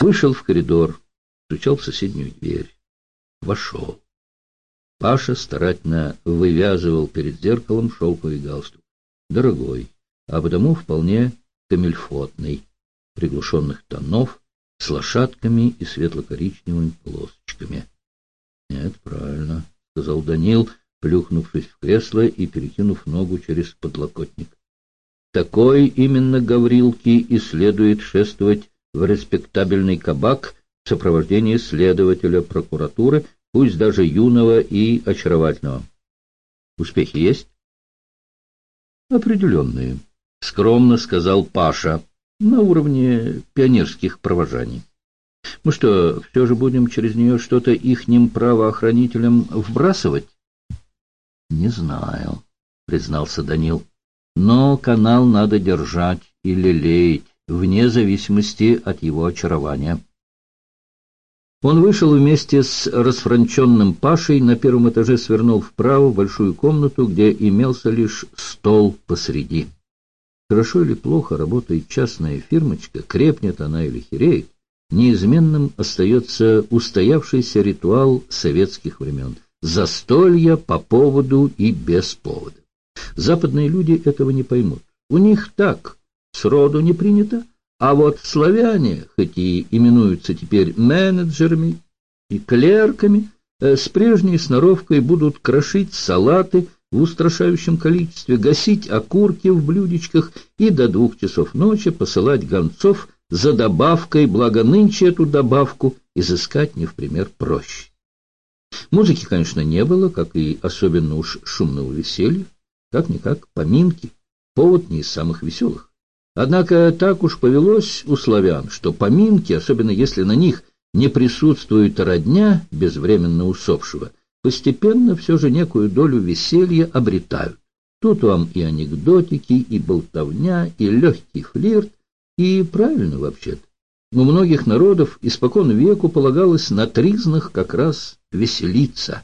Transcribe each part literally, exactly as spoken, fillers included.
Вышел в коридор, стучал в соседнюю дверь. Вошел. Паша старательно вывязывал перед зеркалом шелковый галстук. Дорогой, а потому вполне камельфотный, приглушенных тонов, с лошадками и светло-коричневыми полосочками. — Нет, правильно, — сказал Данил, плюхнувшись в кресло и перекинув ногу через подлокотник. — Такой именно Гаврилке и следует шествовать в респектабельный кабак в сопровождении следователя прокуратуры, пусть даже юного и очаровательного. Успехи есть? — Определенные, — скромно сказал Паша, — на уровне пионерских провожаний. Мы что, все же будем через нее что-то ихним правоохранителям вбрасывать? — Не знаю, — признался Данил, — но канал надо держать и лелеять, вне зависимости от его очарования. Он вышел вместе с расфранченным Пашей, на первом этаже свернул вправо в большую комнату, где имелся лишь стол посреди. Хорошо или плохо работает частная фирмочка, крепнет она или хереет, неизменным остается устоявшийся ритуал советских времен — застолья по поводу и без повода. Западные люди этого не поймут. У них так сроду не принято, а вот славяне, хоть и именуются теперь менеджерами и клерками, с прежней сноровкой будут крошить салаты в устрашающем количестве, гасить окурки в блюдечках и до двух часов ночи посылать гонцов за добавкой, благо нынче эту добавку изыскать не в пример проще. Музыки, конечно, не было, как и особенно уж шумного веселья, как-никак поминки, повод не из самых веселых. Однако так уж повелось у славян, что поминки, особенно если на них не присутствует родня безвременно усопшего, постепенно все же некую долю веселья обретают. Тут вам и анекдотики, и болтовня, и легкий флирт, и правильно вообще-то. У многих народов испокон веку полагалось на тризнах как раз веселиться.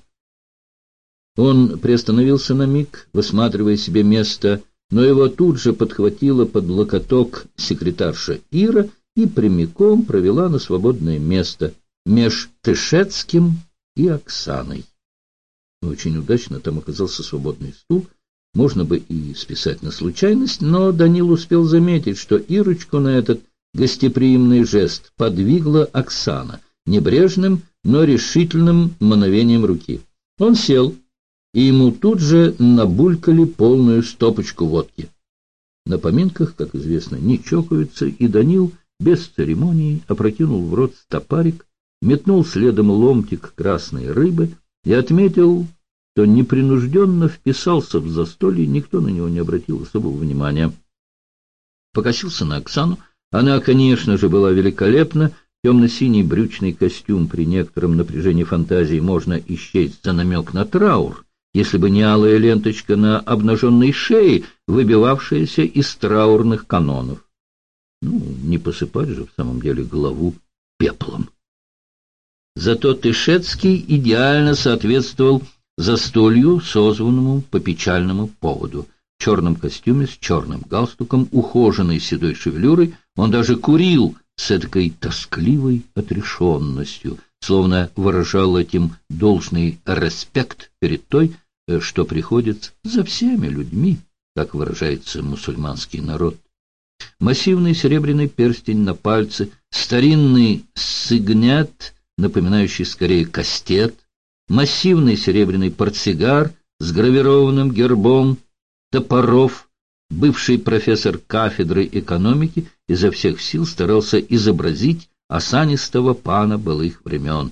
Он приостановился на миг, высматривая себе место, но его тут же подхватила под локоток секретарша Ира и прямиком провела на свободное место меж Тышецким и Оксаной. Очень удачно там оказался свободный стул, можно бы и списать на случайность, но Данил успел заметить, что Ирочку на этот гостеприимный жест подвигла Оксана небрежным, но решительным мановением руки. Он сел, и ему тут же набулькали полную стопочку водки. На поминках, как известно, не чокаются, и Данил без церемонии опрокинул в рот стопарик, метнул следом ломтик красной рыбы и отметил, что непринужденно вписался в застолье, никто на него не обратил особого внимания. Покосился на Оксану. Она, конечно же, была великолепна. Темно-синий брючный костюм при некотором напряжении фантазии можно исчесть за намек на траур, если бы не алая ленточка на обнаженной шее, выбивавшаяся из траурных канонов. Ну, не посыпать же в самом деле голову пеплом. Зато Тышецкий идеально соответствовал застолью, созванному по печальному поводу. В черном костюме с черным галстуком, ухоженной седой шевелюрой, он даже курил с эдакой тоскливой отрешенностью, словно выражал этим должный респект перед той, что приходит за всеми людьми, как выражается мусульманский народ. Массивный серебряный перстень на пальце, старинный сигнет, напоминающий скорее кастет, массивный серебряный портсигар с гравированным гербом Топоров, бывший профессор кафедры экономики, изо всех сил старался изобразить осанистого пана былых времен.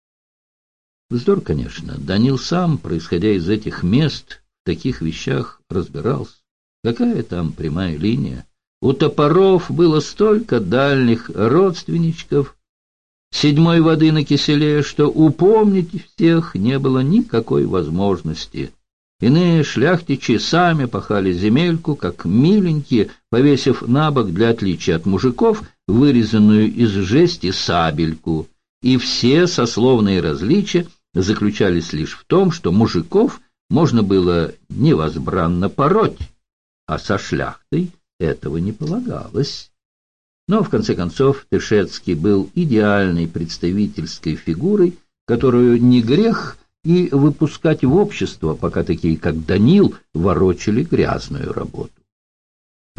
Вздор, конечно. Данил сам, происходя из этих мест, в таких вещах разбирался. Какая там прямая линия? У Топоров было столько дальних родственничков, седьмой воды на киселе, что упомнить всех не было никакой возможности. Иные шляхтичи сами пахали земельку, как миленькие, повесив на бок для отличия от мужиков вырезанную из жести сабельку. И все сословные различия заключались лишь в том, что мужиков можно было невозбранно пороть, а со шляхтой этого не полагалось. Но, в конце концов, Тышецкий был идеальной представительской фигурой, которую не грех и выпускать в общество, пока такие, как Данил, ворочали грязную работу.